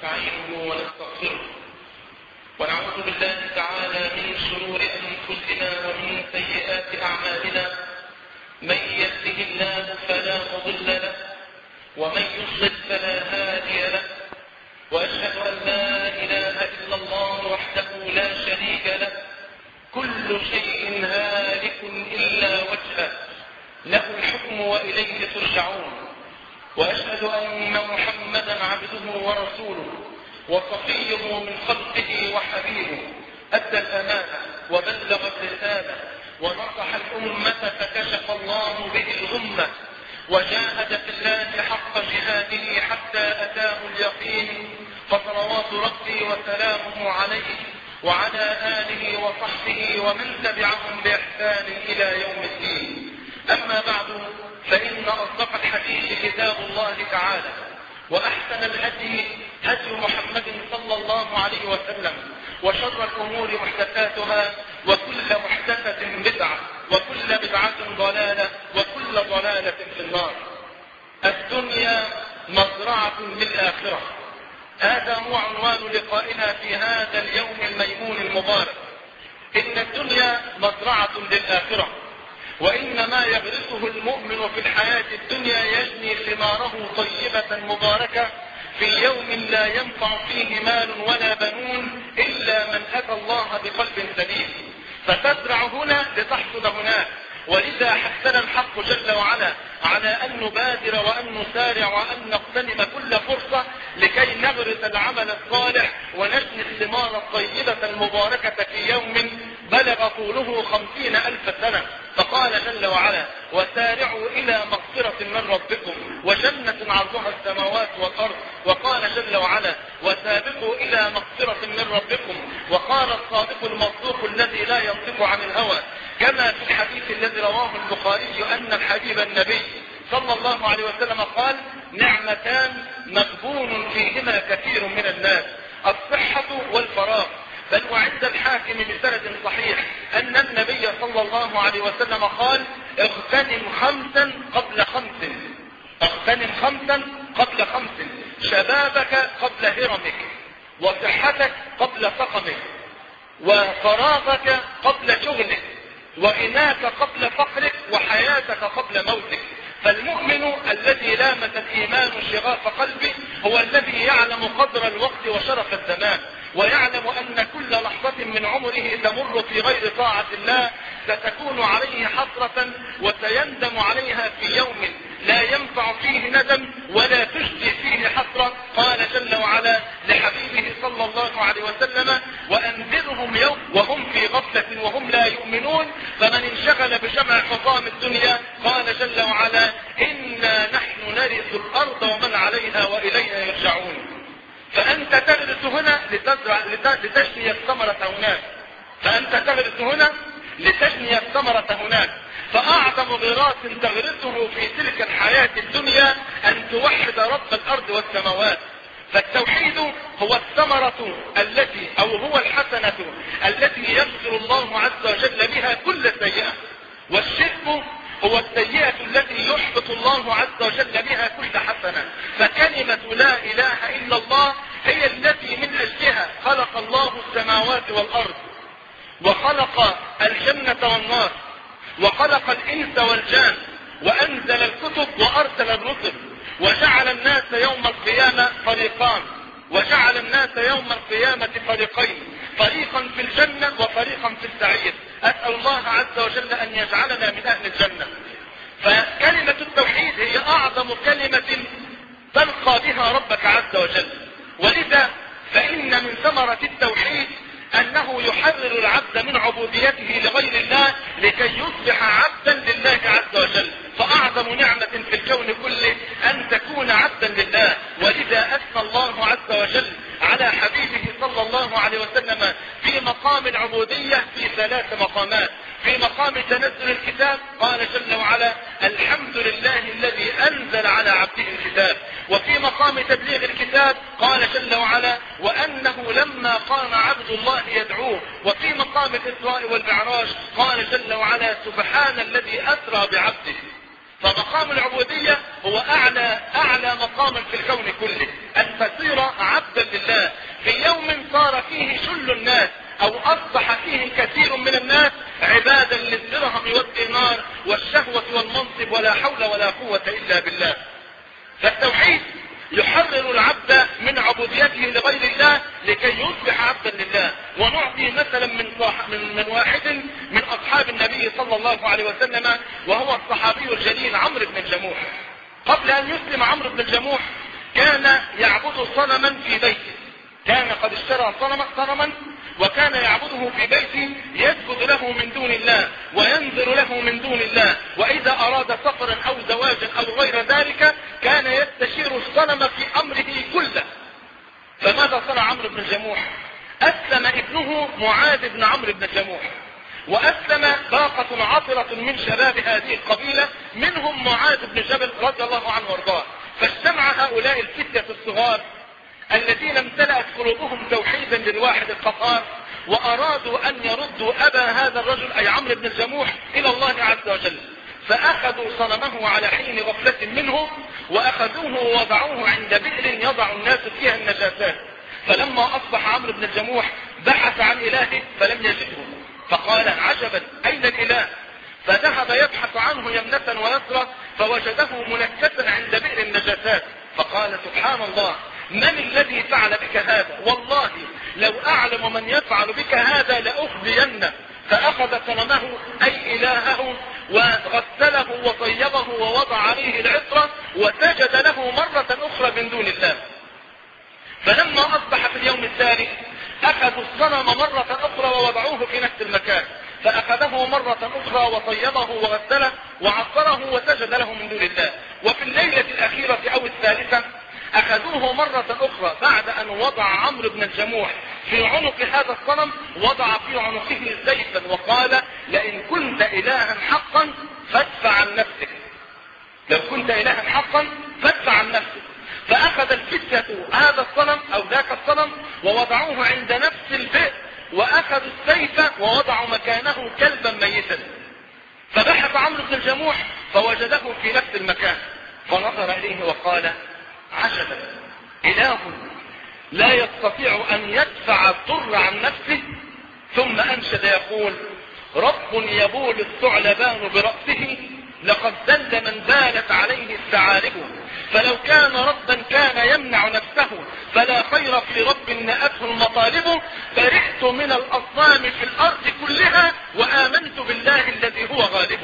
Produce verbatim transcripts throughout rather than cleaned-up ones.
ونستعينه ونستغفره ونعوذ بالله تعالى من شرور أنفسنا ومن سيئات أعمالنا. من يهده الله فلا مضل له ومن يضلل فلا هادي له، وأشهد أن لا إله إلا الله وحده لا شريك له، كل شيء هالك إلا وجهه، له الحكم وإليه ترجعون. وأشهد أن محمدا عبده ورسوله وصفيه من خلقه وحبيبه، أدى الأمانة وبلغ الرسالة ونصح الأمة فكشف الله به الغمة، وجاهد في الله حق جهاده حتى أتاه اليقين، فصلوات ربي وسلامه عليه وعلى آله وصحبه ومن تبعهم بإحسان إلى يوم الدين. أما بعد، فإن أصدق الحديث كتاب الله تعالى، وأحسن الهدي هدي محمد صلى الله عليه وسلم، وشر الأمور محدثاتها، وكل محدثة بدعة، وكل بدعة ضلالة، وكل ضلالة في النار. الدنيا مزرعة للآخرة، هذا هو عنوان لقائنا في هذا اليوم الميمون المبارك. إن الدنيا مزرعة للآخرة، وإن ما يغرسه المؤمن في الحياة الدنيا يجني ثماره طيبة مباركة في يوم لا ينفع فيه مال ولا بنون إلا من أتى الله بقلب سليم. فتزرع هنا لتحصد هناك، ولذا حثنا الحق جل وعلا على أن نبادر وأن نسارع وأن نغتنم كل فرصة لكي نغرس العمل الصالح ونجني الثمار الطيبة المباركة في يوم بلغ طوله خمسين ألف سنة. فقال جل وعلا: وسارعوا إلى مغفرة من ربكم وجنة عرضها السماوات والأرض. وقال جل وعلا: وسابقوا إلى مغفرة من ربكم. وقال الصادق المصدوق الذي لا ينطق عن الهوى كما في الحديث الذي رواه البخاري أن الحبيب النبي صلى الله عليه وسلم قال: نعمتان مغبون فيهما كثير من الناس، الصحة والفراغ. بل وعند الحاكم بسند صحيح أن النبي صلى الله عليه وسلم قال: اغتنم خمسا قبل خمس، اغتنم خمسا قبل خمس، شبابك قبل هرمك، وصحتك قبل سقمك، وفراغك قبل شغلك، وغناك قبل فقرك، وحياتك قبل موتك. فالمؤمن الذي لامس الإيمان شغاف قلبه هو الذي يعلم قدر الوقت وشرف الزمان، ويعلم أن كل لحظة من عمره تمر في غير طاعة الله ستكون عليه حسرة وسيندم عليها في يوم لا ينفع فيه ندم ولا تجدي فيه حسرة. قال جل وعلا لحبيبه صلى الله عليه وسلم: وأنذرهم يوم وهم في غفلة وهم لا يؤمنون، فمن انشغل بجمع حطام الدنيا قال جل وعلا: إنا نحن نرث الأرض ومن عليها وإلينا يرجعون. فأنت تغرس هنا لتزرع لتجني الثمرة هناك، فأنت تغرس هنا لتجني الثمرة هناك. فأعظم غراس تغرسه في تلك الحياة الدنيا أن توحد رب الأرض والسماوات. فالتوحيد هو الثمرة التي أو هو الحسنة التي يغفر الله عز وجل بها كل سيئة، والشرك هو السيئة التي يحبط الله عز وجل بها كل حسنة. فكلمة لا إله إلا الله هي التي من أجلها خلق الله السماوات والأرض، وخلق الجنة والنار، وخلق الإنس والجان، وأنزل الكتب وأرسل الرسل، وجعل الناس يوم القيامة فريقان، وجعل الناس يوم القيامة فريقين، فريقا في الجنة وفريقا في السعير. أسأل الله عز وجل أن يجعلنا من أهل الجنة. فكلمة التوحيد هي أعظم كلمة تلقى بها ربك عز وجل، ولذا فإن من ثمرة التوحيد أنه يحرر العبد من عبوديته لغير الله لكي يصبح عبدا لله عز وجل. فأعظم نعمة في الكون كله أن تكون عبدا لله، ولذا أثنى الله عز وجل على حبيبه صلى الله عليه وسلم في مقام العبودية في ثلاث مقامات. في مقام تنزل الكتاب قال جل وعلا: الحمد لله الذي أنزل على عبده الكتاب. وفي مقام تبليغ الكتاب قال جل وعلا: وأنه لما قام عبد الله يدعوه. وفي مقام الإسراء والمعراج قال جل وعلا: سبحان الذي أسرى بعبده. فمقام العبودية هو أعلى أعلى مقام في الكون كله، أن تصير عبدا لله يغلب ولا حول ولا قوة إلا بالله. فالتوحيد يحرر العبد من عبوديته لغير الله لكي يصبح عبدا لله. ونعطي مثلا من, من, من واحد من أصحاب النبي صلى الله عليه وسلم، وهو الصحابي الجليل عمرو بن الجموح. قبل أن يسلم عمرو بن الجموح كان يعبد صنما في بيته، كان قد اشترى صنما وكان يعبده في بيته، يسجد له من دون الله وينذر له من دون الله، وإذا أراد سفرا أو زواجا أو غير ذلك كان يستشير الصنم في أمره كله. فماذا صنع عمرو بن الجموح؟ أسلم ابنه معاذ بن عمرو بن الجموح، وأسلم باقة عطرة من شباب هذه القبيلة، منهم معاذ بن جبل رضي الله عنه وارضاه. فاجتمع هؤلاء الفتية الصغار الذين امتلأت قلوبهم توحيدا للواحد القهار، وأرادوا أن يردوا أبا هذا الرجل أي عمرو بن الجموح إلى الله عز وجل. فأخذوا صنمه على حين غفلة منه وأخذوه ووضعوه عند بئر يضع الناس فيها النجاسات. فلما أصبح عمرو بن الجموح بحث عن إلهه فلم يجده، فقال عجبا أين الإله؟ فذهب يبحث عنه يمنة ويسرى فوجده منكسا عند بئر النجاسات، فقال سبحان الله، من الذي فعل بك هذا؟ والله لو أعلم من يفعل بك هذا لأخزينه. فأخذ صنمه أي إلهه وغسله وطيبه ووضع عليه العطرة وسجد له مرة أخرى من دون الله. فلما أصبح في اليوم التالي أخذوا الصنم مرة أخرى ووضعوه في نفس المكان، فأخذه مرة أخرى وطيبه وغسله وعطره وسجد له من دون الله. وفي الليلة الأخيرة أو الثالثة أخذوه مرة أخرى بعد أن وضع عمرو بن الجموح في عنق هذا الصنم، وضع في عنقه سيفا وقال لئن كنت إلها حقا فادفع عن نفسك، لو كنت إلها حقا فادفع عن نفسك. فأخذ الفتية هذا الصنم أو ذاك الصنم ووضعوه عند نفس البئر، وأخذوا السيف ووضعوا مكانه كلبا ميتا. فبحث عمرو بن الجموح فوجده في نفس المكان، فنظر إليه وقال عجبا، إله لا يستطيع أن يدفع الضر عن نفسه. ثم أنشد يقول رب يبول الثعلبان برأسه لقد ذل من بالت عليه الثعالب، فلو كان ربا كان يمنع نفسه فلا خير في رب نأته المطالب. برئت من الأصنام في الأرض كلها وآمنت بالله الذي هو غالب.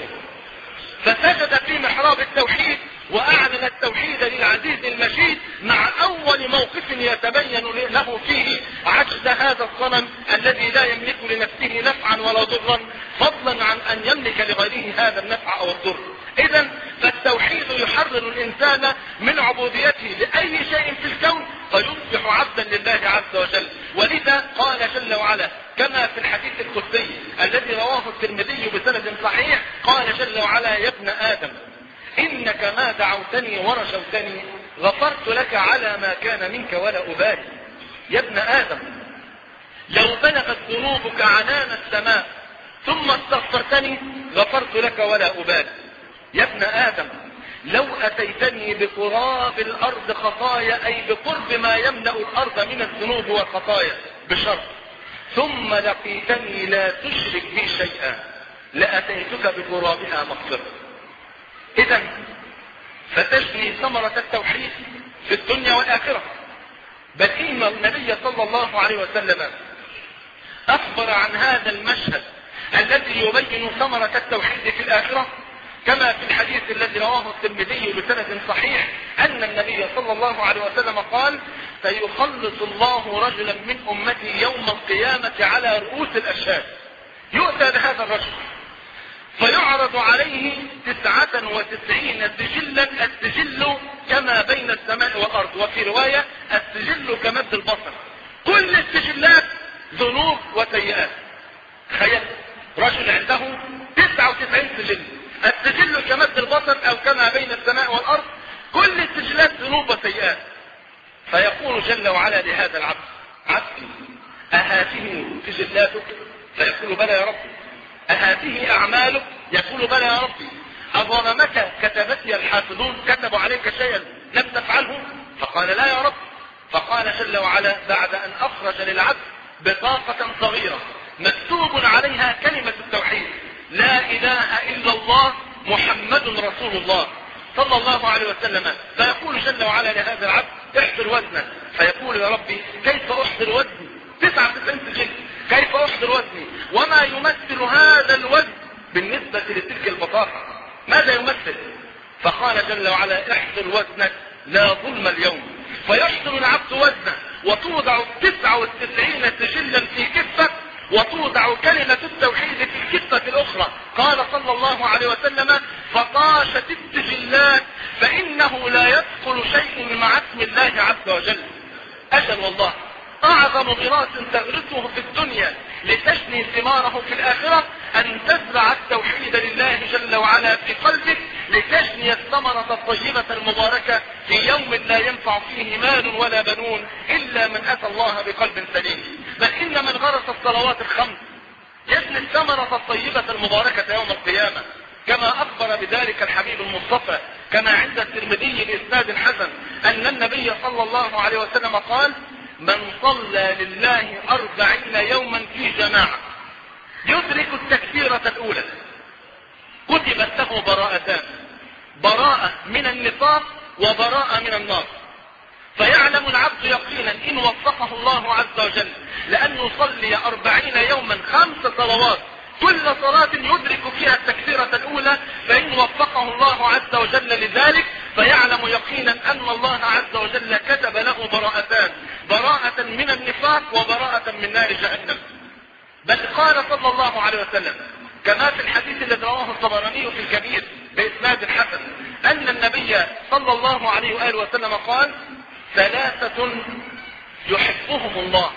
فسجد في محراب التوحيد وأعلن التوحيد للعزيز المجيد، مع أول موقف يتبين له فيه عجز هذا الصنم الذي لا يملك لنفسه نفعا ولا ضرا، فضلا عن أن يملك لغيره هذا النفع أو الضر. إذن فالتوحيد يحرر الإنسان من عبوديته لأي شيء في الكون فيصبح عبدا لله عز وجل. ولذا قال جل وعلا كما في الحديث القدسي الذي رواه الترمذي بسند صحيح، قال جل وعلا يا ابن آدم إنك ما دعوتني ورجوتني غفرت لك على ما كان منك ولا أبالي. يا ابن آدم لو بلغت ذنوبك عنان السماء ثم استغفرتني غفرت لك ولا أبالي. يا ابن آدم لو أتيتني بقراب الأرض خطايا أي بقرب ما يملأ الأرض من الذنوب والخطايا بشرط ثم لقيتني لا تشرك بي شيئا لأتيتك بقرابها مغفرة. إذن فتجني ثمرة التوحيد في الدنيا والآخرة. بل إن النبي صلى الله عليه وسلم أخبر عن هذا المشهد الذي يبين ثمرة التوحيد في الآخرة كما في الحديث الذي رواه الترمذي بسند صحيح أن النبي صلى الله عليه وسلم قال سيخلص الله رجلا من أمتي يوم القيامة على رؤوس الأشهاد. يؤتى بهذا الرجل فيعرض عليه تسعة وتسعين سجلا، السجل كما بين السماء والأرض، وفي رواية السجل كمد البصر، كل السجلات ذنوب وسيئات. تخيل رجل عنده تسعة وتسعين سجل، السجل كمد البصر أو كما بين السماء والأرض، كل السجلات ذنوب وسيئات. فيقول جل وعلا لهذا العبد عبدي أهاته سجلاتك؟ فيقول بلى يا ربي. أهاته أعمالك؟ يقول بلى يا ربي. أظلمك كتبتي الحافظون كتبوا عليك شيئا لم تفعله؟ فقال لا يا رب. فقال جل وعلا بعد أن أخرج للعبد بطاقة صغيرة مكتوب عليها كلمة التوحيد لا إله إلا الله محمد رسول الله صلى الله عليه وسلم. فيقول جل وعلا لهذا العبد احضر وزنك، فيقول يا ربي كيف احضر وزني؟ تسعة وتسعين سجل، كيف احضر وزني؟ وما يمثل هذا الوزن بالنسبة لتلك البطاقة؟ ماذا يمثل؟ فقال جل وعلا احضر وزنك لا ظلم اليوم. فيحضر العبد وزنه وتوضع تسعة وتسعين سجلا في كفة، وتوضع كلمة التوحيد في الكفة الأخرى. قال صلى الله عليه وسلم فطاشت السجلات فإنه لا يدخل شيء مع اسم الله عز وجل. أجل والله أعظم غراس تغرسه في الدنيا لتجني ثماره في الآخرة أن تزرع التوحيد لله جل وعلا في قلبك لتجني الثمرة الطيبة المباركة في يوم لا ينفع فيه مال ولا بنون إلا من أتى الله بقلب سليم. بل إن من غرس الصلوات الخمس يجني الثمرة الطيبة المباركة يوم القيامة، كما أخبر بذلك الحبيب المصطفى كما عند الترمذي بإسناد حسن أن النبي صلى الله عليه وسلم قال من صلى لله أربعين يوما في جماعة يدرك التكبيرة الأولى كتبت له براءتان، براءة من النفاق وبراءة من النار. فيعلم العبد يقينا إن وفقه الله عز وجل لأن يصلي أربعين يوما خمس صلوات كل صلاة يدرك فيها التكبيرة الأولى، فإن وفقه الله عز وجل لذلك فيعلم يقينا أن الله عز وجل كتب له براءتان، براءة من النفاق وبراءة من نار جهنم. بل قال صلى الله عليه وسلم كما في الحديث الذي رواه الطبراني في الكبير بإسناد حسن أن النبي صلى الله عليه وآله وسلم قال ثلاثة يحبهم الله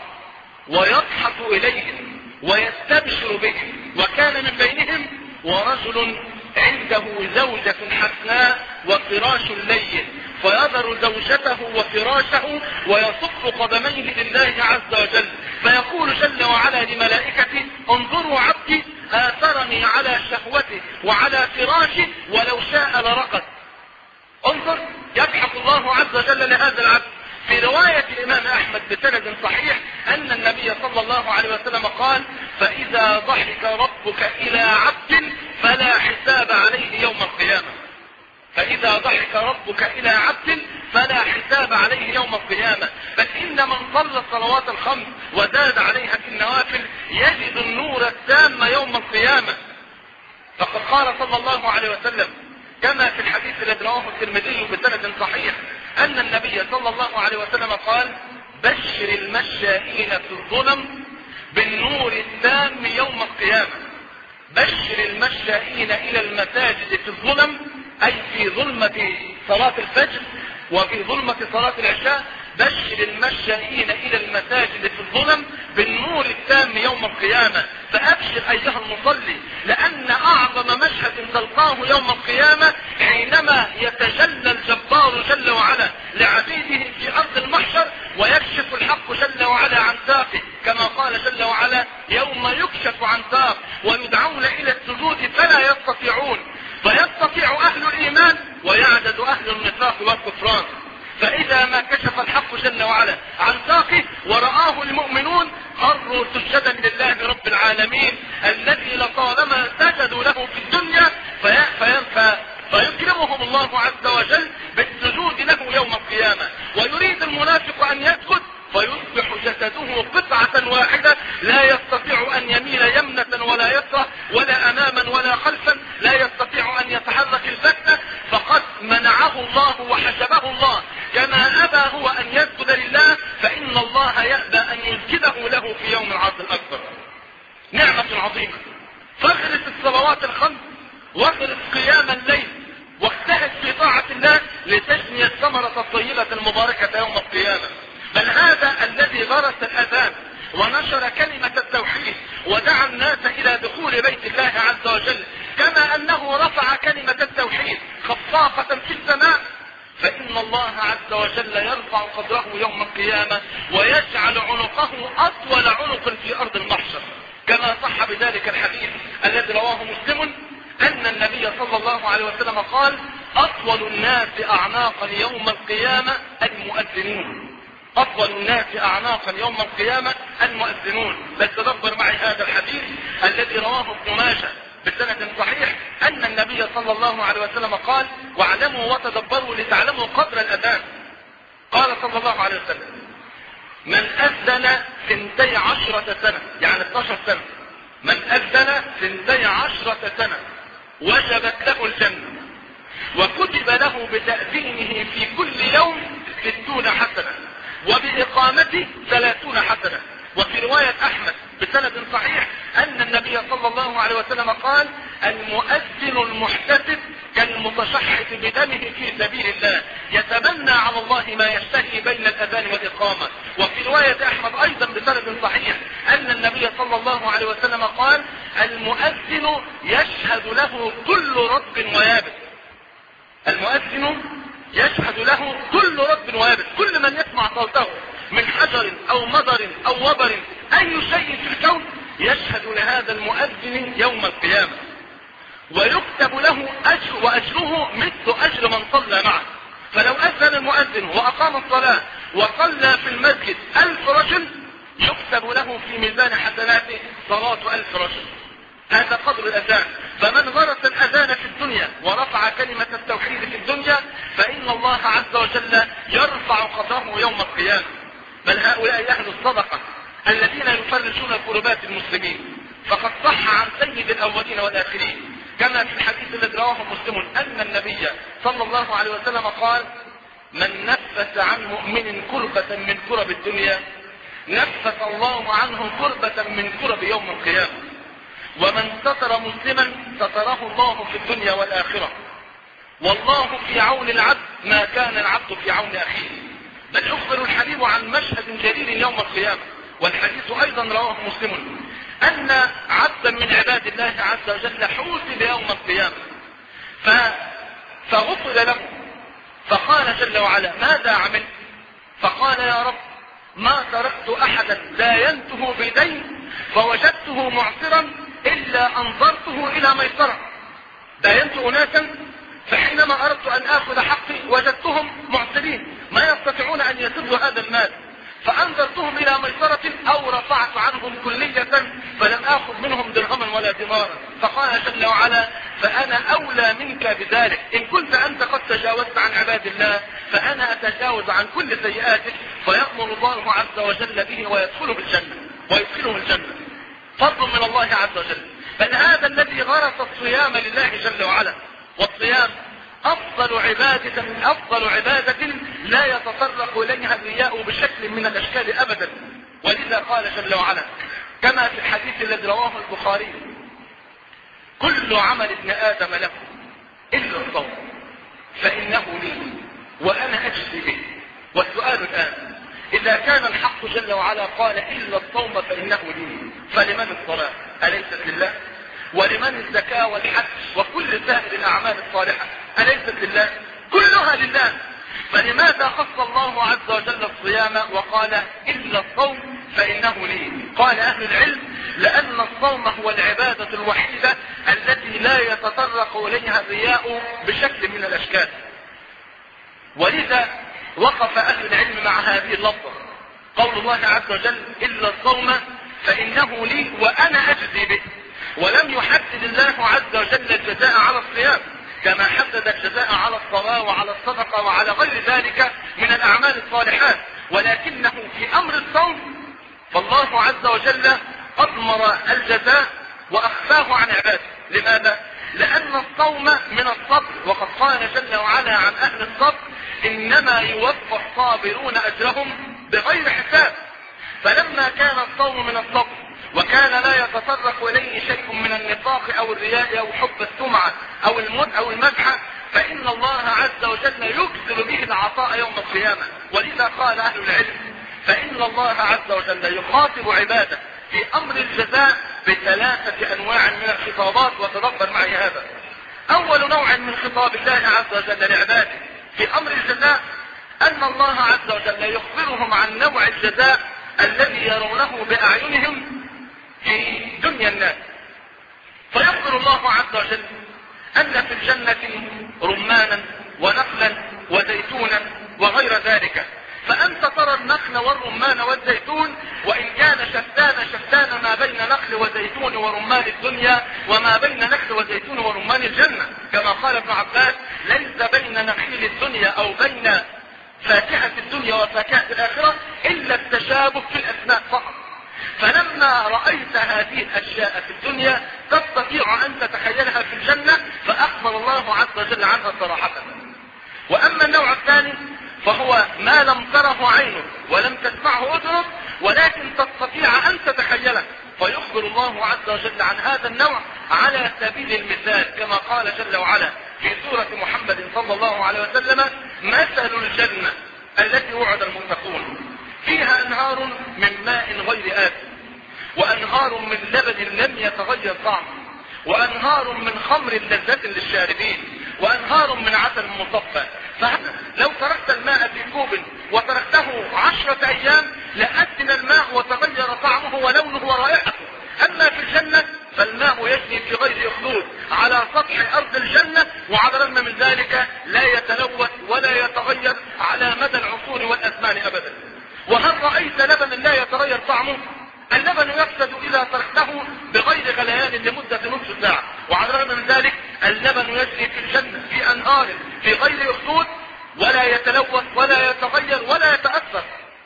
ويضحك إليهم ويستبشر بهم، وكان من بينهم ورجل عنده زوجة حسناء وفراش لين فيذر زوجته وفراشه ويصف قدميه لله عز وجل، فيقول جل وعلا لملائكته انظروا عبدي آثرني على شهوته وعلى فراشه ولو شاء لرقد. انظر يضحك الله عز وجل لهذا العبد. في رواية الإمام أحمد بسند صحيح أن النبي صلى الله عليه وسلم قال فإذا ضحك ربك إلى عبد فلا حساب عليه يوم القيامة. فإذا ضحك ربك إلى عبد فلا حساب عليه يوم القيامة. بل إن من صلى الصلوات الخمس وزاد عليها في النوافل يجد النور التام يوم القيامة. فقد قال صلى الله عليه وسلم كما في الحديث الذي رواه الترمذي بسند صحيح أن النبي صلى الله عليه وسلم قال بشر المشائين في الظلم بالنور التام يوم القيامة. بشر المشائين إلى المساجد في الظلم أي في ظلمة صلاة الفجر وفي ظلمة صلاة العشاء، بشر المشائين إلى المساجد في الظلم بالنور التام يوم القيامة. فأبشر أيها المصلي لأن أعظم مشهد تلقاه يوم القيامة حينما يتجلى الجبار جل وعلا لعبيده في أرض المحشر ويكشف الحق جل وعلا عن ساقه، كما قال جل وعلا يوم يكشف عن ساق ويدعون إلى السجود فلا يستطيعون، فيستطيع أهل الإيمان ويعجز أهل النفاق والكفران. فإذا ما كشف الحق جل وعلا عن ساقه ورآه المؤمنون خروا سجدا لله رب العالمين الذي لطالما سجدوا له في الدنيا في في فيكرمهم الله عز وجل بالسجود له يوم القيامة. ويريد المنافق أن يسجد فيصبح جسده قطعة واحدة لا يستطيع أن يميل يمنة ولا يسرى ولا أماما ولا خلفا، لا يستطيع أن يتحرك البتة، فقد منعه الله وحجبه الله. كما أبى هو أن يسجد لله فإن الله يأبى أن يسجده له في يوم العرض الأكبر. نعمة عظيمة. فاغرس الصلوات الخمس واغرس قيام الليل واجتهد في طاعة الله لتجني الثمرة الطيبة المباركة يوم القيامة. بل هذا الذي غرس الأذان ونشر كلمة التوحيد ودعا الناس إلى دخول بيت الله عز وجل، كما أنه رفع كلمة التوحيد خفاقة في السماء، فإن الله عز وجل يرفع قدره يوم القيامة ويجعل عنقه أطول عنق في أرض المحشر، كما صح بذلك الحديث الذي رواه مسلم أن النبي صلى الله عليه وسلم قال أطول الناس أعناقا يوم القيامة المؤذنون. أطول الناس أعناقا يوم القيامة المؤذنون. بل تدبر معي هذا الحديث الذي رواه ابن ماجه بسند صحيح أن النبي صلى الله عليه وسلم قال: واعلموا وتدبروا لتعلموا قدر الأذان. قال صلى الله عليه وسلم: من أذن ثنتي عشرة سنة، يعني اثناشر سنة، من أذن ثنتي عشرة سنة وجبت له الجنة، وكتب له بتأذينه في كل يوم ستون حسنة، وبإقامته ثلاثون حسنة. وفي رواية أحمد بسند صحيح أن النبي صلى الله عليه وسلم قال: المؤذن المحتسب كالمتشحط بدمه في سبيل الله، يتمنى على الله ما يشتهي بين الأذان والإقامة. وفي رواية أحمد أيضا بسند صحيح أن النبي صلى الله عليه وسلم قال: المؤذن يشهد له كل رطب ويابس. المؤذن يشهد له كل رطب ويابس، كل من يسمع صوته من حجر أو مضر أو وبر أي شيء في الكون يشهد لهذا المؤذن يوم القيامة، ويكتب له أجر، وأجره مثل أجر من صلى معه. فلو أذن المؤذن وأقام الصلاة وصلى في المسجد ألف رجل يكتب له في ميزان حسناته صلاة ألف رجل. هذا قدر الأذان. فمن غرس الأذان في الدنيا ورفع كلمة التوحيد في الدنيا فإن الله عز وجل يرفع قدره يوم القيامة. بل هؤلاء أهل الصدقة الذين يفرجون كربات المسلمين. فقد صح عن سيد الأولين والآخرين كما في الحديث الذي رواه مسلم أن النبي صلى الله عليه وسلم قال: من نفس عن مؤمن كربة من كرب الدنيا نفس الله عنه كربة من كرب يوم القيامة. ومن ستر مسلما ستره الله في الدنيا والآخرة. والله في عون العبد ما كان العبد في عون أخيه. بل يخبر الحبيب عن مشهد جليل يوم القيامة، والحديث أيضا رواه مسلم أن عبدا من عباد الله عز وجل حوسب يوم القيامة فغفر له، فقال جل وعلا: ماذا عملت؟ فقال: يا رب ما تركت أحدا لا ينته بدين فوجدته معسرا إلا أنظرته إلى ميسرة. داينت أناسا فحينما أردت أن آخذ حقي وجدتهم معسرين ما يستطيعون أن يسدوا هذا المال، فأنظرتهم إلى ميسرة أو رفعت عنهم كلية فلم آخذ منهم درهما ولا دينارا. فقال جل وعلا: فأنا أولى منك بذلك. إن كنت أنت قد تجاوزت عن عباد الله فأنا أتجاوز عن كل سيئاتك. فيأمر الله عز وجل به ويدخله الجنة ويدخله الجنة. فضل من الله عز وجل. بل هذا الذي غرس الصيام لله جل وعلا. والصيام أفضل عبادة من أفضل عبادة لا يتطرق إليها الرياء بشكل من الأشكال أبدا. ولذا قال جل وعلا كما في الحديث الذي رواه البخاري: كل عمل ابن آدم له إلا الصوم فإنه لي وأنا أجزي به. والسؤال الآن: إذا كان الحق جل وعلا قال إلا الصوم فإنه لي، فلمن الصلاة؟ أليست لله؟ ولمن الزكاة والحج وكل سائر الأعمال الصالحة؟ أليست لله؟ كلها لله. فلماذا خص الله عز وجل الصيام وقال إلا الصوم فإنه لي؟ قال أهل العلم: لأن الصوم هو العبادة الوحيدة التي لا يتطرق إليها الرياء بشكل من الأشكال. ولذا وقف أهل العلم مع هذه اللفظة، قول الله عز وجل: إلا الصوم فإنه لي وأنا أجزي به. ولم يحدد الله عز وجل الجزاء على الصيام كما حدد الجزاء على الصلاة وعلى الصدقة وعلى غير ذلك من الأعمال الصالحات، ولكنه في أمر الصوم فالله عز وجل أضمر الجزاء وأخفاه عن عباده. لماذا؟ لأن الصوم من الصبر، وقد قال جل وعلا عن أهل الصبر: إنما يوفى الصابرون أجرهم بغير حساب. فلما كان الصوم من الصبر وكان لا يتطرق إليه شيء من النفاق أو الرياء أو حب السمعة أو المد أو المدح، فإن الله عز وجل يكثر به العطاء يوم القيامة. ولذا قال أهل العلم: فإن الله عز وجل يخاطب عباده في أمر الجزاء بثلاثة أنواع من الخطابات. وتدبر معي هذا. أول نوع من خطاب الله عز وجل لعباده في أمر الجزاء أن الله عز وجل يخبرهم عن نوع الجزاء الذي يرونه بأعينهم في دنيا الناس. فيخبر الله عز وجل أن في الجنة رمانا ونخلا وزيتونا وغير ذلك. فأنت ترى النخل والرمان والزيتون وإن كان شتان شتان ما بين نخل وزيتون زيتون ورمان الدنيا وما بين نخل وزيتون ورمان الجنة، كما قال ابن عباس: ليس بين نخيل الدنيا او بين فاكهة الدنيا وفاكهة الآخرة إلا التشابه في الأسماء فقط. فلما رأيت هذه الأشياء في الدنيا تستطيع أن تتخيلها في الجنة، فأخبر الله عز وجل عنها صراحة. وأما النوع الثاني فهو ما لم تره عينه ولم تسمعه أذنه ولكن تستطيع أن تتخيله، فيخبر الله عز وجل عن هذا النوع على سبيل المثال، كما قال جل وعلا في سورة محمد صلى الله عليه وسلم: مثل الجنة التي وعد المتقون فيها أنهار من ماء غير آسن وأنهار من لبن لم يتغير طعمه وأنهار من خمر لذة للشاربين وأنهار من عسل مصفى. فلو تركت الماء في كوب وتركته عشرة أيام لأسن الماء وتغير طعمه ولونه ورائحته. أما في الجنة فالماء يجري في غير أخدود على سطح أرض الجنة، وعلى الرغم من ذلك لا يتلوث ولا يتغير على مدى العصور والأزمان أبدا. وهل رأيت لبنا لا يتغير طعمه؟ اللبن يفسد إذا تركته بغير غليان لمدة نصف ساعة، وعلى الرغم من ذلك اللبن يجري في الجنة في أنهار في غير أخدود ولا يتلوث ولا يتغير ولا يتأثر.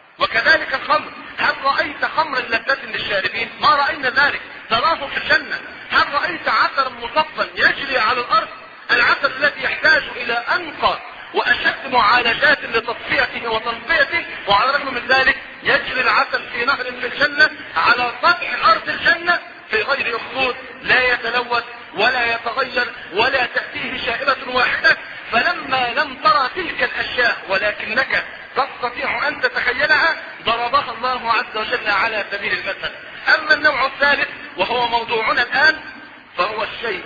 وكذلك الخمر، هل رأيت خمر لذة للشاربين؟ ما رأينا ذلك، تراه في الجنة. هل رأيت عسل مصفى يجري على الأرض؟ العسل الذي يحتاج إلى أنقى وأشد معالجات لتصفيته وتنقيته، وعلى الرغم من ذلك يجري العسل في نهر في الجنة على سطح أرض الجنة في غير أخدود، لا يتلوث ولا يتغير ولا تأتيه شائبة واحدة. فلما لم ترى تلك الأشياء ولكنك تستطيع أن تتخيلها ضربها الله عز وجل على سبيل المثل. أما النوع الثالث وهو موضوعنا الآن فهو الشيء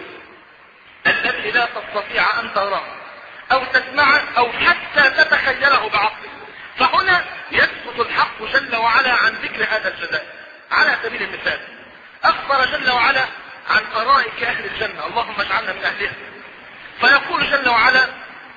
الذي لا تستطيع أن تراه أو تسمعه أو حتى تتخيله بعقلك. فهنا يسقط الحق جل وعلا عن ذكر هذا الجزاء. على سبيل المثال أخبر جل وعلا عن أرائك أهل الجنة، اللهم اجعلنا من أهلها. فيقول جل وعلا: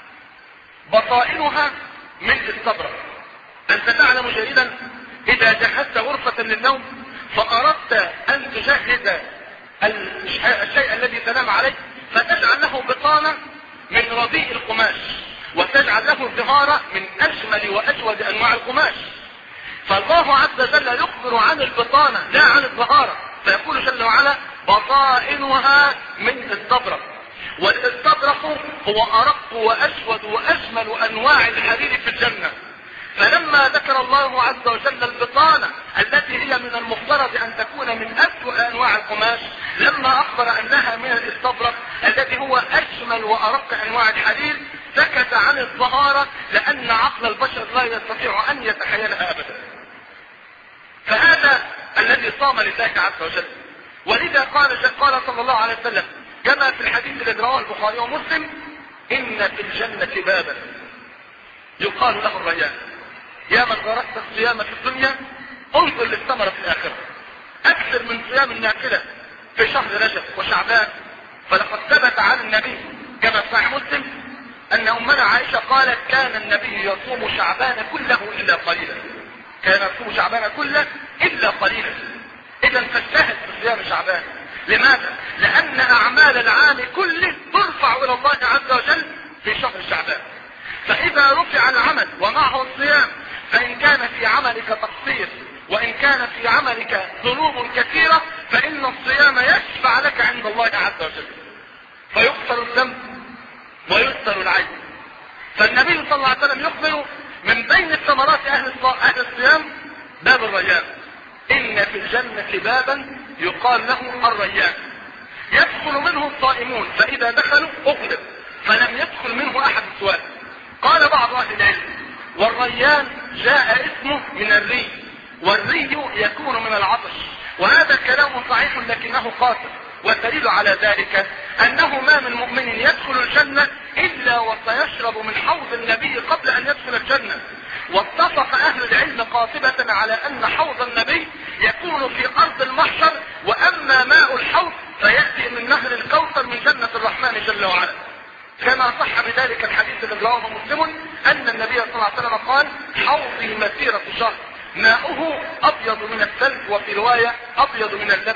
بطائنها من استبرق. أنت تعلم جيدا إذا جهزت غرفة للنوم فأردت أن تجهز الشيء الذي تنام عليه فتجعل له بطانة من رديء القماش وتجعل له ظهارة من أجمل وأجود أنواع القماش. فالله عز وجل يخبر عن البطانة لا عن الظهارة، فيقول جل وعلا: بطائنها من استبرق. والاستبرق هو أرق وأجود وأجمل أنواع الحرير في الجنة. فلما ذكر الله عز وجل البطانة التي هي من المفترض أن تكون من أسوأ أنواع القماش، لما أخبر أنها من الاستبرق الذي هو أجمل وأرق أنواع الحرير، سكت عن الظهارة لأن عقل البشر لا يستطيع أن يتخيلها أبدا. فهذا الذي صام لله عز وجل. ولذا قال قال صلى الله عليه وسلم كما في الحديث الذي رواه البخاري ومسلم: إن في الجنة بابا يقال له الريان. يا من غرست الصيام في الدنيا انظر للثمرة في الآخرة. أكثر من صيام النافلة في شهر رجب وشعبان. فلقد ثبت عن النبي كما في صحيح مسلم أن أمنا عائشة قالت: كان النبي يصوم شعبان كله إلا قليلا. كان يصوم شعبان كله إلا قليلا. إذا فاجتهد في صيام شعبان. لماذا؟ لأن أعمال العام كله ترفع إلى الله عز وجل في شهر شعبان. فإذا رفع العمل ومعه الصيام، فإن كان في عملك تقصير وإن كان في عملك ذنوب كثيرة فإن الصيام يشفع لك عند الله عز وجل، فيغفر الذنب ويستر العيب. فالنبي صلى الله عليه وسلم يخبر من بين الثمرات أهل الصيام باب الريان. إن في الجنة بابا يقال له الريان، يدخل منه الصائمون، فإذا دخلوا أغلق فلم يدخل منه أحد سواه. قال بعض أهل العلم: والريان جاء اسمه من الري، والري يكون من العطش، وهذا كلام صحيح لكنه قاصر. والدليل على ذلك أنه ما من مؤمن يدخل الجنة إلا وسيشرب من حوض النبي قبل أن يدخل الجنة. واتفق أهل العلم قاطبة على أن حوض النبي يكون في أرض المحشر، وأما ماء الحوض فيأتي من نهر الكوثر من جنة الرحمن جل وعلا، كما صح بذلك الحديث الذي رواه مسلم أن النبي صلى الله عليه وسلم قال: حوضي مسيرة شهر، ماؤه أبيض من الثلج، وفي رواية أبيض من اللبن،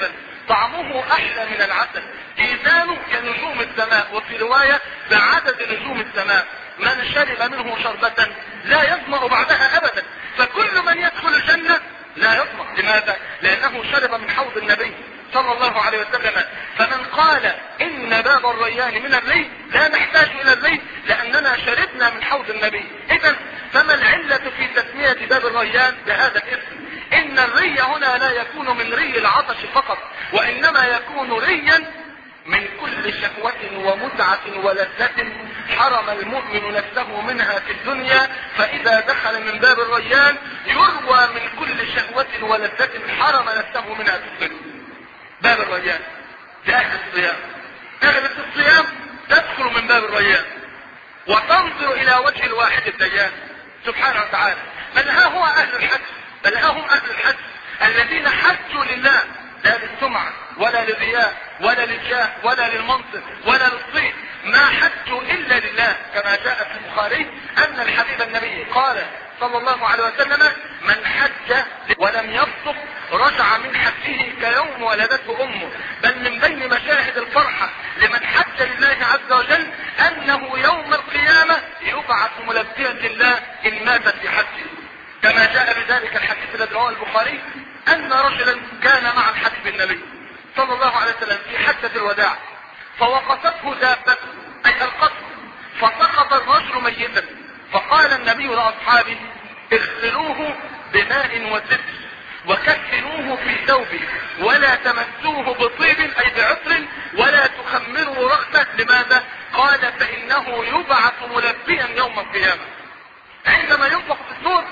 طعمه احلى من العسل، ميزانه كنجوم السماء، وفي رواية بعدد نجوم السماء، من شرب منه شربة لا يظمأ بعدها ابدا. فكل من يدخل الجنة لا يظمأ. لماذا؟ لانه شرب من حوض النبي صلى الله عليه وسلم. فمن قال ان باب الريان من الري لا نحتاج الى الري لاننا شربنا من حوض النبي. اذا فما العلة في تسمية باب الريان بهذا الاسم؟ ان الري هنا لا يكون من ري العطش فقط، وانما يكون ريا من كل شهوة ومتعة ولذة حرم المؤمن نفسه منها في الدنيا، فإذا دخل من باب الريان يروى من كل شهوة ولذة حرم نفسه منها في الدنيا. باب الريان داخل الصيام، داخل الصيام تدخل من باب الريان وتنظر إلى وجه الواحد الديان سبحانه وتعالى. بل ها هو أهل الحج، بل ها هم أهل الحج الذين حجوا لله لا للسمعة ولا للرياء ولا للجاه ولا للمنصب ولا للصيت، ما حجوا إلا لله، كما جاء في البخاري أن الحبيب النبي قال صلى الله عليه وسلم: من حج ولم يفسق رجع من حجه كيوم ولدته أمه. بل من بين مشاهد الفرحة لمن حج لله عز وجل أنه يوم القيامة يبعث ملبيا لله إن مات في حجه، كما جاء بذلك الحديث الذي رواه البخاري أن رجلا كان مع الحبيب النبي صلى الله عليه وسلم في حجة الوداع، فوقفته دابته أي القصر، فسقط الرجل ميتا، فقال النبي لأصحابه: اغسلوه بماء وزبد وكفنوه في ثوبه ولا تمسوه بطيب أي بعطر ولا تخمروا رأسه. لماذا؟ قال: فإنه يبعث ملبيا يوم القيامة. عندما ينفخ في الصور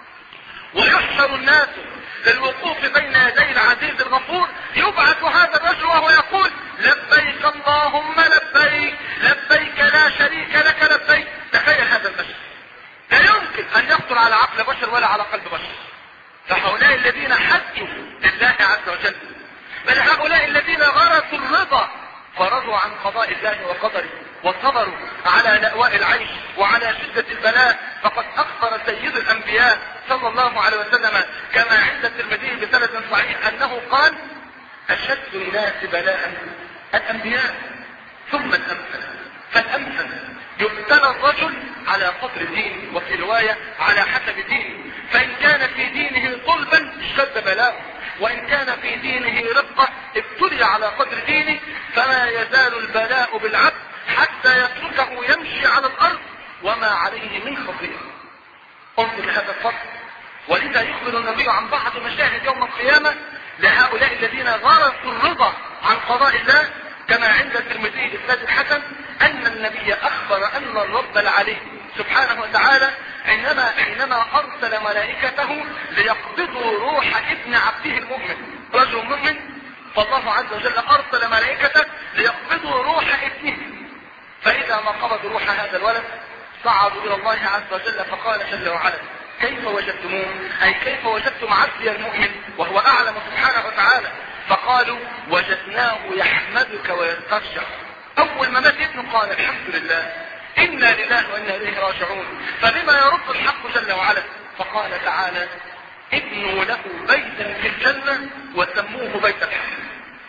ويحشر الناس للوقوف بين يدي العزيز الغفور، يبعث هذا الرجل وهو يقول: لبيك اللهم لبيك، لبيك لا شريك لك لبيك. تخيل هذا المشهد، لا يمكن ان يخطر على عقل بشر ولا على قلب بشر. فهؤلاء الذين حجوا لله عز وجل، بل هؤلاء الذين غرسوا الرضا فرضوا عن قضاء الله وقدره وصبروا على لأواء العيش وعلى شدة البلاء. فقد أخبر سيد الأنبياء صلى الله عليه وسلم كما عند الترمذي بسند صحيح أنه قال: أشد الناس بلاء الأنبياء ثم الأمثل فالأمثل. يبتلى الرجل على قدر دينه، وفي رواية على حسب دينه، فإن كان في دينه صلبا اشتد بلاءه، وإن كان في دينه رقة ابتلي على قدر دينه. فما يزال البلاء بالعبد حتى يتركه يمشي على الأرض وما عليه من خطيئة. انظر لهذا الفصل. ولذا يخبر النبي عن بعض مشاهد يوم القيامة لهؤلاء الذين غرسوا الرضا عن قضاء الله، كما عند الترمذي بإسناد الحسن أن النبي أخبر أن الرب العلي سبحانه وتعالى حينما حينما أرسل ملائكته ليقبضوا روح ابن عبده المؤمن، رجل مؤمن، فالله عز وجل أرسل ملائكته ليقبضوا روح ابنه، فإذا ما قبضوا روح هذا الولد صعدوا إلى الله عز وجل فقال جل وعلا: كيف وجدتموه؟ أي كيف وجدتم عبدي المؤمن وهو أعلم سبحانه وتعالى؟ فقالوا: وجدناه يحمدك ويسترجع. أول ما مات ابنه قال: الحمد لله، إنا لله وإنا إليه راجعون. فبما يرد الحق جل وعلا؟ فقال تعالى: ابنوا له بيتا في الجنة وسموه بيت الحمد.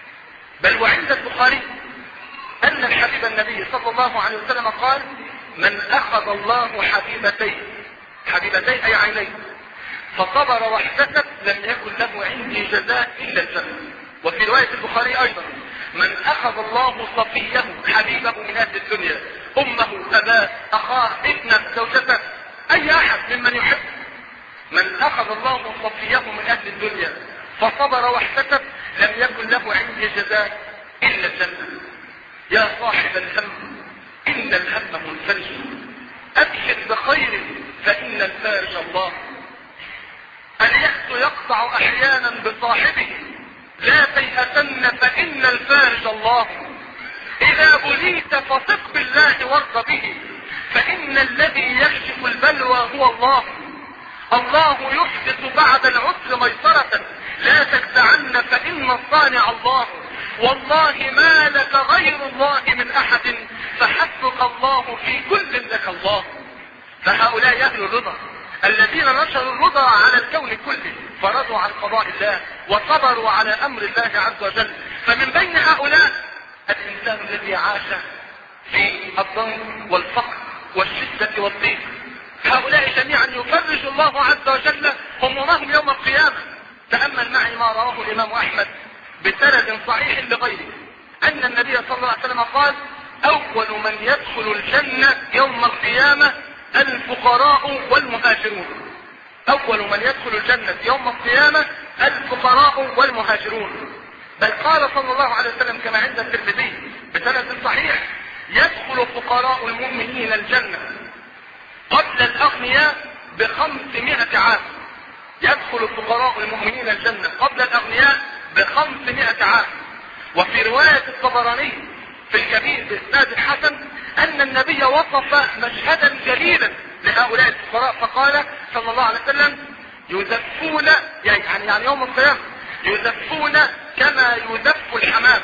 بل وعند البخاري أن الحبيب النبي صلى الله عليه وسلم قال: من أخذ الله حبيبتين، حبيبتين أي عينين، فصبر واحتسب لم يكن له عندي جزاء إلا الجنة. وفي رواية البخاري أيضا: من أخذ الله صفيه حبيبه من أهل الدنيا، أمه، أباه، أخاه، ابنه، زوجته، أي أحد ممن يحب، من أخذ الله صفيه من أهل الدنيا فصبر واحتسب لم يكن له عندي جزاء إلا الجنة. يا صاحب الهم إن الهم منفرج، أبشر بخير فإن الفارج الله. اليأس يقطع أحيانا بصاحبه، لا تيأسن فإن الفارج الله. إذا بليت فثق بالله وارض به، فإن الذي يكشف البلوى هو الله. الله يحدث بعد العسر ميسرة، لا تجزعن فإن الصانع الله. والله ما لك غير الله من أحد، فحسبك الله في كل لك الله. فهؤلاء أهل الرضا الذين نشروا الرضا على الكون كله، فرضوا رضوا عن قضاء الله وصبروا على امر الله عز وجل. فمن بين هؤلاء الانسان الذي عاش في الضنك والفقر والشدة والضيق. هؤلاء جميعا يفرج الله عز وجل همومهم يوم القيامة. تأمل معي ما رواه الامام احمد بسند صحيح لغيره ان النبي صلى الله عليه وسلم قال: اول من يدخل الجنة يوم القيامة الفقراء والمهاجرون. اول من يدخل الجنة يوم القيامة الفقراء والمهاجرون. بل قال صلى الله عليه وسلم كما عند الترمذي بسند صحيح: يدخل فقراء المؤمنين الجنة قبل الاغنياء بخمسمائة عام. يدخل فقراء المؤمنين الجنة قبل الاغنياء بخمسمائة عام. وفي رواية الطبراني في الكبير بإسناد الحسن ان النبي وصف مشهدا جليلا لهؤلاء الفقراء فقال صلى الله عليه وسلم: يزفون يعني يعني يوم القيامة يزفون كما يزف الحمام،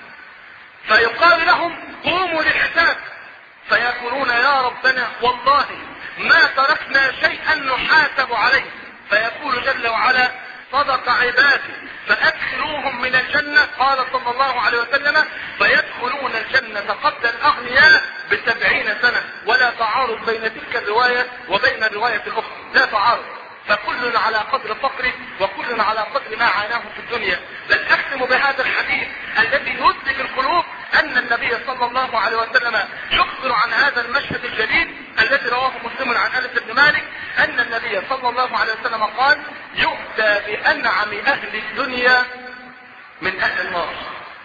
فيقال لهم: قوموا للحساب، فيقولون: يا ربنا والله ما تركنا شيئا نحاسب عليه. فيقول جل وعلا: صدق عبادي فادخلوهم من الجنة. قال صلى الله عليه وسلم: فيدخلون الجنة قبل الاغنياء بسبعين سنة. ولا تعارض بين تلك الرواية وبين الرواية الاخرى، لا تعارض، فكل على قدر فقره وكل على قدر ما عاناه في الدنيا. بل اختم بهذا الحديث الذي يدرك القلوب ان النبي صلى الله عليه وسلم يخبر عن هذا المشهد الجليل الذي رواه مسلم عن انس بن مالك ان النبي صلى الله عليه وسلم قال: يؤتى بانعم اهل الدنيا من اهل النار.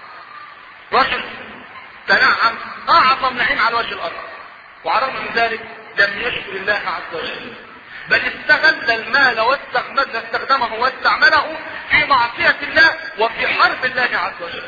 رجل تنعم اعظم نعيم على وجه الارض، وعلى الرغم من ذلك لم يشكر الله عز وجل، بل استغل المال واستخدمه واستعمله في معصية الله وفي حرب الله عز وجل،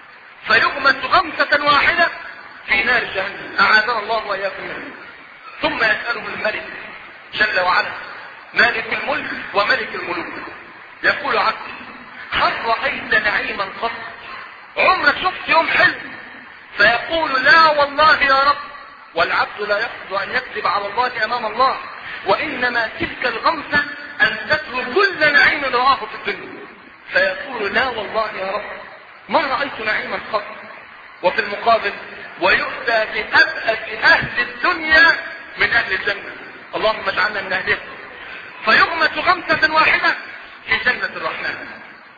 فيغمس غمسة واحدة في نار جهنم، أعاذنا الله وإياكم منه. ثم يسأله الملك جل وعلا، مالك الملك وملك الملوك، يقول: عبدي هل رأيت نعيما قط؟ عمرك شفت يوم حلو؟ فيقول: لا والله يا رب. والعبد لا يقصد ان يكذب على الله امام الله، وانما تلك الغمسة ان تترك كل نعيم رآه في الدنيا. فيقول: لا والله يا رب ما رأيت نعيما قط. وفي المقابل: ويؤتى بأبأس اهل الدنيا من اهل الجنة، اللهم اجعلنا من اهلها، فيغمس غمسة واحدة في جنة الرحمن.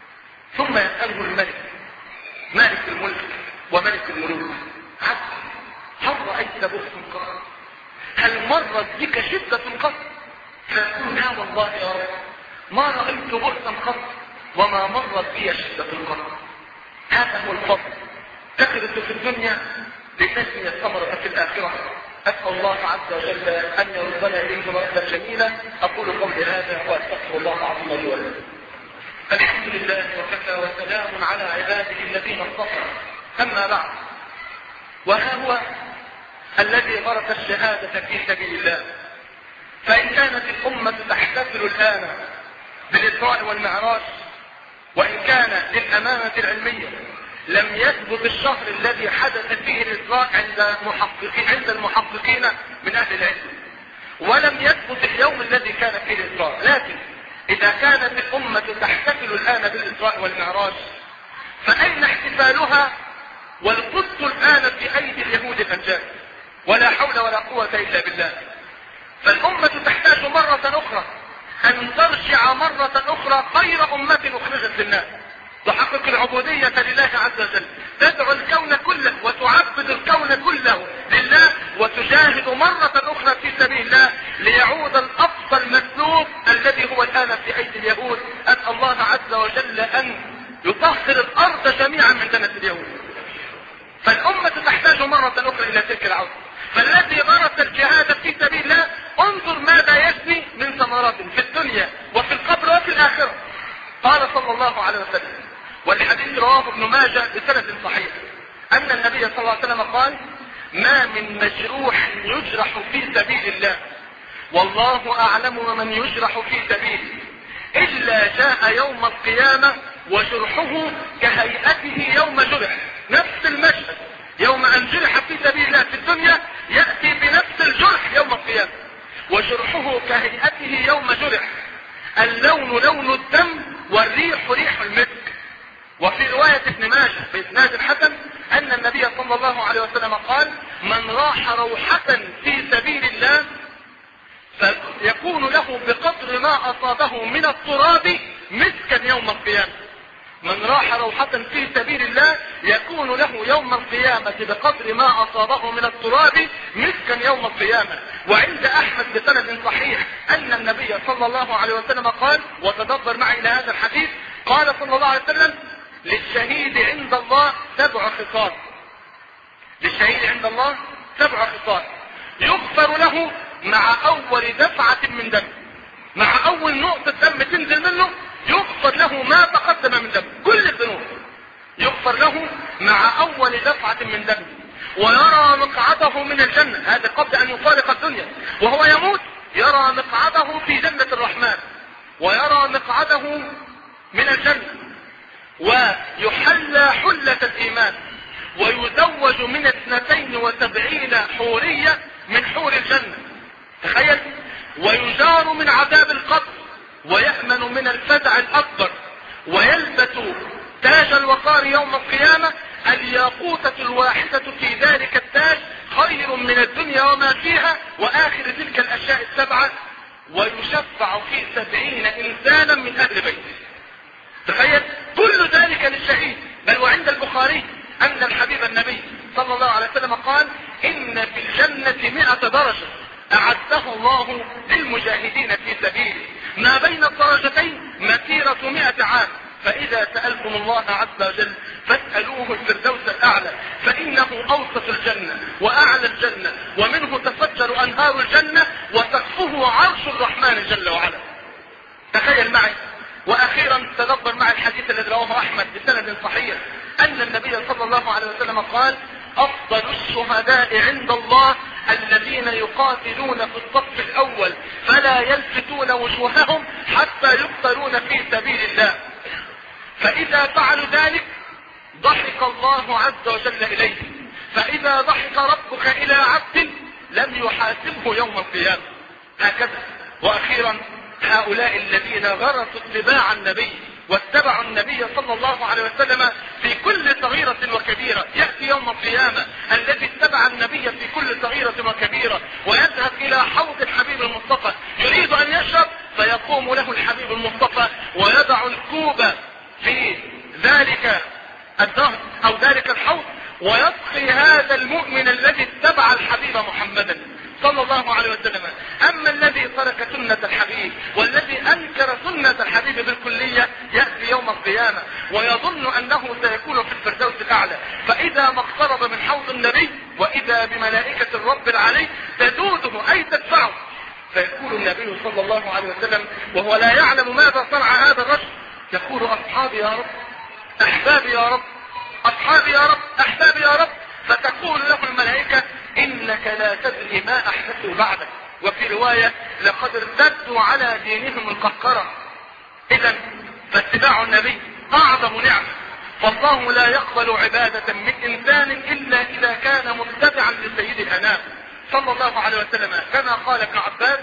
ثم يسأله الملك مالك الملك وملك الملوك: عبد هل رأيت بؤسا قط؟ هل مرت بك شدة قط؟ فيقول: لا والله يا رب ما رأيت بؤسا قط وما مرت بي شدة قط. هذا هو الفضل، تخرج في الدنيا لتسمي الثمرة في الآخرة. أسأل الله عز وجل أن يردنا إليه مرة جميلة. أقول قولي هذا وأستغفر الله العظيم لي ولكم. الحمد لله وكفى وسلام على عباده الذين اصطفى. أما بعد، وها هو الذي غرس الشهادة في سبيل الله. فإن كانت الأمة تحتفل الآن بالإسراء والمعراج، وإن كان للأمانة العلمية لم يثبت الشهر الذي حدث فيه الإسراء عند محققين عند المحققين من أهل العلم، ولم يثبت اليوم الذي كان فيه الإسراء، لكن إذا كانت الأمة تحتفل الآن بالإسراء والمعراج، فأين احتفالها والقدس الآن في أيدي اليهود الأنجاز؟ ولا حول ولا قوة إلا بالله. فالأمة تحتاج مرة أخرى أن ترجع مرة أخرى خير أمة أخرجت للناس، تحقق العبودية لله عز وجل، تدعو الكون كله وتعبد الكون كله لله، وتجاهد مرة أخرى في سبيل الله ليعود الأقصى المسلوب الذي هو الآن في أيدي اليهود. أسأل الله عز وجل أن يطهر الأرض جميعا من دنس اليهود. فالأمة تحتاج مرة أخرى إلى تلك العودة. فالذي غرس الجهاد في سبيل الله انظر ماذا يجني من ثمرات في الدنيا وفي القبر وفي الآخرة. قال صلى الله عليه وسلم، والحديث رواه ابن ماجه بسند صحيح، أن النبي صلى الله عليه وسلم قال: ما من مجروح يجرح في سبيل الله والله أعلم من يجرح في سبيله إلا جاء يوم القيامة وجرحه كهيئته يوم جرح. نفس المشهد يوم أن جرح في سبيل الله في الدنيا يأتي بنفس الجرح يوم القيامة، وجرحه كهيئته يوم جرح. اللون لون الدم والريح ريح المسك. وفي رواية ابن ماجه بإسناد حسن أن النبي صلى الله عليه وسلم قال: من راح روحة في سبيل الله فيكون له بقدر ما أصابه من التراب مسكا يوم القيامة. من راح روحة في سبيل الله يكون له يوم القيامة بقدر ما أصابه من التراب مسكا يوم القيامة. وعند أحمد بسند صحيح أن النبي صلى الله عليه وسلم قال، وتدبر معي إلى هذا الحديث، قال صلى الله عليه وسلم: للشهيد عند الله سبع خصال. للشهيد عند الله سبع خصال: يغفر له مع أول دفعة من دم، مع أول نقطة دم تنزل منه يغفر له ما تقدم من دم، كل الذنوب يغفر له مع أول دفعة من دم، ويرى مقعده من الجنة، هذا قبل أن يفارق الدنيا، وهو يموت يرى مقعده في جنة الرحمن، ويرى مقعده من الجنة، ويحلى حلة الإيمان، ويزوج من اثنتين وسبعين حورية من حور الجنة. تخيل. ويجار من عذاب القبر، ويأمن من الفزع الأكبر، ويلبس تاج الوقار يوم القيامة. الياقوتة الواحدة في ذلك التاج خير من الدنيا وما فيها، وآخر تلك الأشياء السبعة. ويشفع في سبعين إنسانا من أهل بيته. تخيل. كل ذلك للشهيد. بل وعند البخاري أن الحبيب النبي صلى الله عليه وسلم قال: إن في الجنة مئة درجة أعده الله للمجاهدين في سبيله، ما بين الدرجتين مسيرة مئة عام. فإذا سألتم الله عز وجل فاسألوه الفردوس الأعلى، فإنه أوسط الجنة وأعلى الجنة، ومنه تفجر أنهار الجنة، وسقفه عرش الرحمن جل وعلا. تخيل معي. وأخيرا تدبر معي الحديث الذي رواه أحمد بسند صحيح أن النبي صلى الله عليه وسلم قال: أفضل الشهداء عند الله الذين يقاتلون في الصف الأول فلا يلفتون وجوههم حتى يقتلون في سبيل الله، فإذا فعلوا ذلك ضحك الله عز وجل إليه، فإذا ضحك ربك إلى عبد لم يحاسبه يوم القيامة. هكذا. وأخيرا هؤلاء الذين غرسوا اتباع النبي واتبعوا النبي صلى الله عليه وسلم في كل صغيرة وكبيرة، يأتي يوم القيامة الذي اتبع النبي في كل صغيرة وكبيرة ويذهب إلى حوض الحبيب المصطفى يريد أن يشرب، فيقوم له الحبيب المصطفى ويضع الكوب في ذلك الدهر أو ذلك الحوض، ويسقي هذا المؤمن الذي اتبع الحبيب محمدا صلى الله عليه وسلم. أما الذي ترك سنة الحبيب والذي أنكر سنة الحبيب بالكلية يأتي يوم القيامة ويظن أنه سيكون في الفردوس الأعلى، فإذا ما اقترب من حوض النبي وإذا بملائكة الرب العلي تدوده أي تدفعه، فيقول النبي صلى الله عليه وسلم وهو لا يعلم ماذا صنع هذا الرجل، يقول: أصحابي يا رب، أحبابي يا رب، أصحابي يا رب، أحبابي يا رب. فتقول له الملائكة: إنك لا تدري ما أحدثوا بعدك. وفي رواية: لقد ارتدوا على دينهم القهقرة. إذا فاتباع النبي أعظم نعمة، فالله لا يقبل عبادة من إنسان إلا إذا كان متبعا لسيد الأنام صلى الله عليه وسلم، كما قال ابن عباس: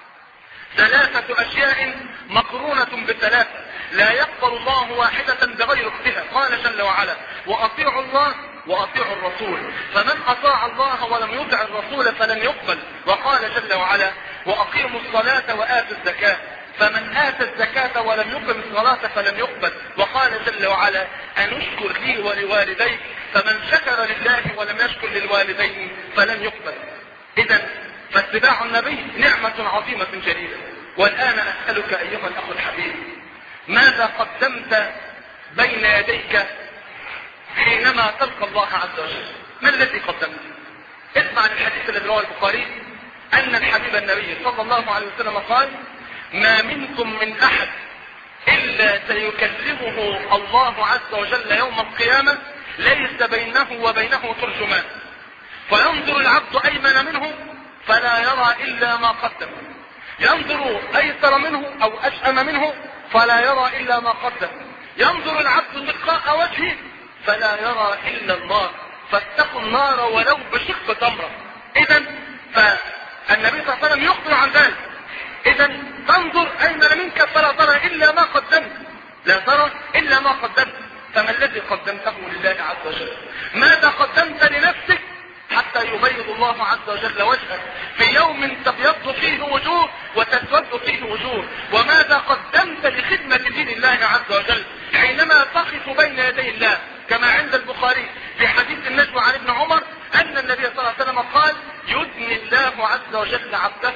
ثلاثة أشياء مقرونة بثلاثة لا يقبل الله واحدة بغير اختها. قال جل وعلا: وأطيعوا الله وأطيعوا الرسول، فمن أطاع الله ولم يطع الرسول فلن يقبل. وقال جل وعلا: وأقيموا الصلاة وآتوا الزكاة، فمن آتى الزكاة ولم يقم الصلاة فلن يقبل. وقال جل وعلا: أنشكر لي ولوالديك، فمن شكر لله ولم يشكر للوالدين فلن يقبل. إذا فاتباع النبي نعمة عظيمة جليلة. والآن أسألك أيها الأخ الحبيب، ماذا قدمت بين يديك حينما تلقى الله عز وجل؟ ما الذي قدمت؟ اسمع الحديث الذي رواه البخاري أن الحبيب النبي صلى الله عليه وسلم قال: ما منكم من أحد إلا سيكلمه الله عز وجل يوم القيامة ليس بينه وبينه ترجمان، فينظر العبد أيمن منه فلا يرى إلا ما قدم، ينظر أيسر منه أو أشأم منه فلا يرى إلا ما قدم، ينظر العبد تلقاء وجهه فلا يرى إلا النار، فاتقوا النار ولو بشق تمرة. إذا فالنبي صلى الله عليه وسلم يخبر عن ذلك. إذا تنظر أيمن منك فلا ترى إلا ما قدمت، لا ترى إلا ما قدمت. فما الذي قدمته لله عز وجل؟ ماذا قدمت لنفسك حتى يبيض الله عز وجل وجهك في يوم تبيض فيه وجوه وتسود فيه وجوه؟ وماذا قدمت لخدمة دين الله عز وجل حينما تقف بين يدي الله؟ كما عند البخاري في حديث النجم عن ابن عمر أن النبي صلى الله عليه وسلم قال: يدني الله عز وجل عبده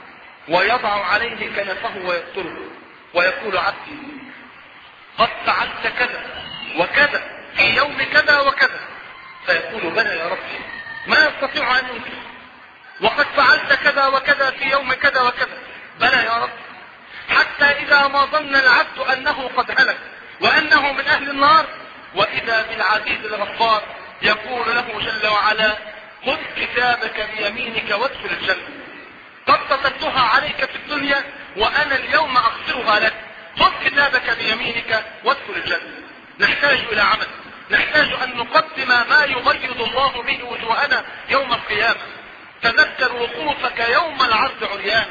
ويضع عليه كنفه ويستره ويقول: عبدي قد فعلت كذا وكذا في يوم كذا وكذا، فيقول: بلى يا ربي ما يستطيع أن ينكر. وقد فعلت كذا وكذا في يوم كذا وكذا، بلى يا رب. حتى إذا ما ظن العبد أنه قد هلك وأنه من أهل النار، وإذا بالعزيز الغفار يقول له جل وعلا: خذ كتابك بيمينك وادخل الجنة، قد كتبتها عليك في الدنيا وأنا اليوم أغفرها لك، خذ كتابك بيمينك وادخل الجنة. نحتاج إلى عمل، نحتاج أن نقدم ما يبيض الله به وجوهنا يوم القيامة. تذكر وقوفك يوم العرض عريانا،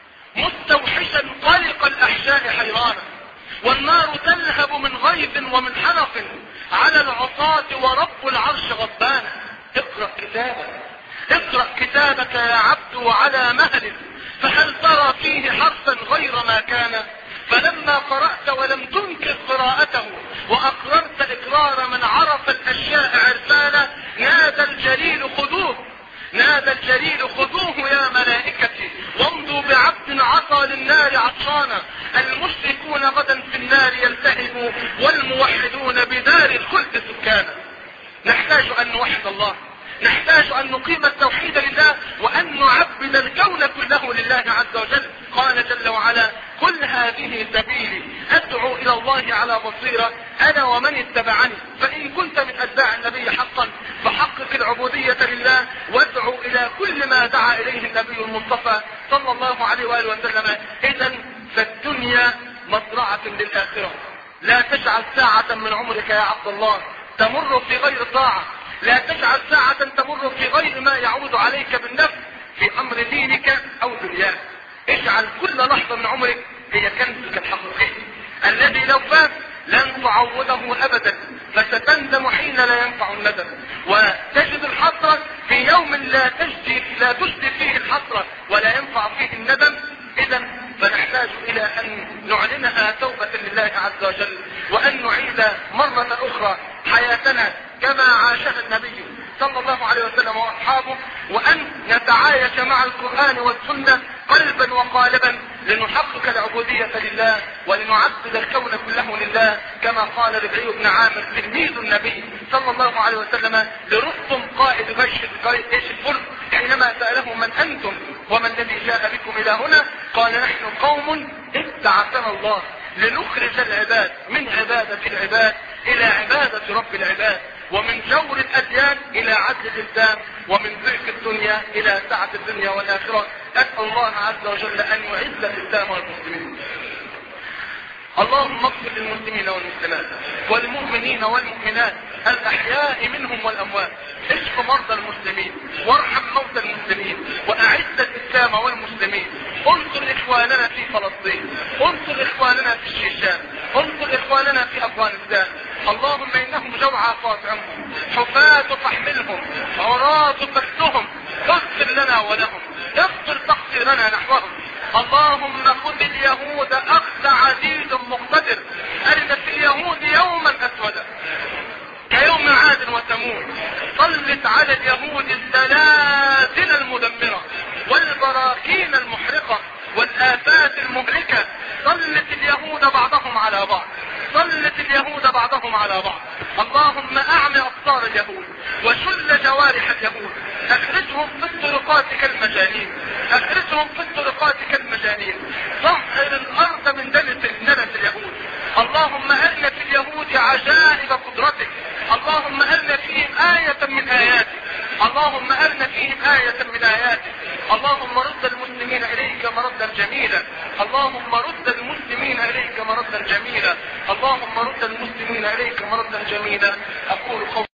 مستوحشا قلق الأحشاء حيرانا، والنار تلهب من غيظ ومن حنق على العصاة ورب العرش غضبانا. اقرأ كتابك، اقرأ كتابك يا عبد وعلى مهل، فهل ترى فيه حرفا غير ما كان؟ فلما قرأت ولم تنكر قراءته وأقررت إقرار من عرف الأشياء عرفانا، نادى الجليل خذوه، نادى الجليل خذوه يا ملائكتي وامضوا بعبد عصى للنار عطشانا، المشركون غدا في النار يلتهبوا والموحدون بدار الخلد سكانا. نحتاج أن نوحد الله، نحتاج أن نقيم التوحيد لله وأن نعبد الكون كله لله عز وجل. قال جل وعلا: قل هذه سبيلي أدعو إلى الله على بصيرة أنا ومن اتبعني. فإن كنت من أتباع النبي حقا فحقق العبودية لله وادعو إلى كل ما دعا إليه النبي المصطفى صلى الله عليه وآله وسلم. إذا فالدنيا مزرعة للآخرة، لا تجعل ساعة من عمرك يا عبد الله تمر في غير طاعة، لا تجعل ساعة تمر في غير ما يعود عليك بالنفع في أمر دينك أو دنياك. اجعل كل لحظة من عمرك هي كنزك الحقيقي الذي لو فات لن تعوضه أبدا، فستندم حين لا ينفع الندم، وتجد الحسرة في يوم لا تجدي لا تجدي فيه الحسرة ولا ينفع فيه الندم. إذا فنحتاج إلى أن نعلنها توبة لله عز وجل، وأن نعيد مرة أخرى حياتنا كما عاشها النبي صلى الله عليه وسلم وأصحابه، وأن نتعايش مع القرآن والسنة قلبا وقالبا لنحقق العبودية لله ولنعبد الكون كله لله، كما قال ربعي بن عامر تلميذ النبي صلى الله عليه وسلم لرستم قائد جيش الفلك حينما سأله: من أنتم وما الذي جاء بكم إلى هنا؟ قال: نحن قوم ابتعثنا الله لنخرج العباد من عبادة العباد إلى عبادة رب العباد، ومن جور الأديان إلى عدل الإسلام، ومن ضيق الدنيا إلى سعة الدنيا والآخرة. أسأل الله عز وجل أن يعز الإسلام والمسلمين. اللهم اغفر للمسلمين والمسلمات والمؤمنين والمؤمنات الأحياء منهم والأموات، اشف مرضى المسلمين وارحم موتى المسلمين وأعز الإسلام والمسلمين. انصر إخواننا في فلسطين، انصر إخواننا في الشيشان، انصر إخواننا في أفغانستان. اللهم إنهم جوعى قاطعهم، حفاة فاحملهم، عراة فاكسهم، اغفر لنا ولهم، اغفر تقصيرنا نحوهم. اللهم خذ اليهود أخذ عزيز مقتدر، أرنا في اليهود يوما أسودا كيوم عاد وثمود، سلط على اليهود الزلازل المدمرة والبراكين المحرقة والآفات المهلكة. سلط اليهود بعضهم على بعض، سلط اليهود بعضهم على بعض. اللهم أعمي أبصار اليهود وشل جوارح اليهود، أخرجهم في الطرقات كالمجانين، أخرجهم في الطرقات كالمجانين. طهر الأرض من دنس دنس اليهود. اللهم أرنا في اليهود عجائب قدرتك، اللهم أرنا فيهم آية من آياتك، اللهم أرنا فيهم آية من آياتك. اللهم رد المسلمين إليك مردا جميلا، اللهم رد المسلمين إليك مردا جميلا، اللهم رد المسلمين إليك مردا جميلا. أقول قولي